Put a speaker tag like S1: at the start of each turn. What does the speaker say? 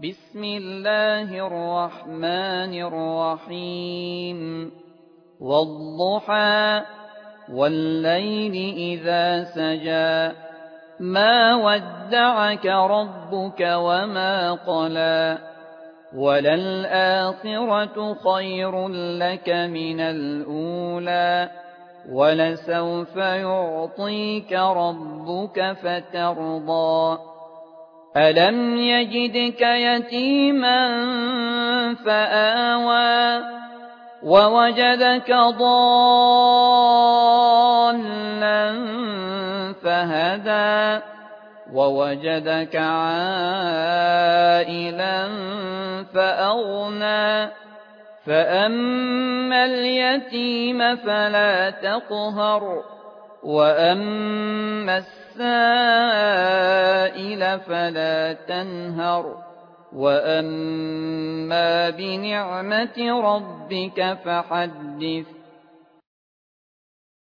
S1: بسم الله الرحمن الرحيم والضحى والليل إذا سجى ما ودعك ربك وما قلى وللآخرة خير لك من الأولى ولسوف يعطيك ربك فترضى ألم يجدك يتيما فآوى ووجدك ضالا فهدى ووجدك عائلا فأغنى فأما اليتيم فلا تقهر وأما السائل فلا تنهر وأما بنعمة ربك فحدث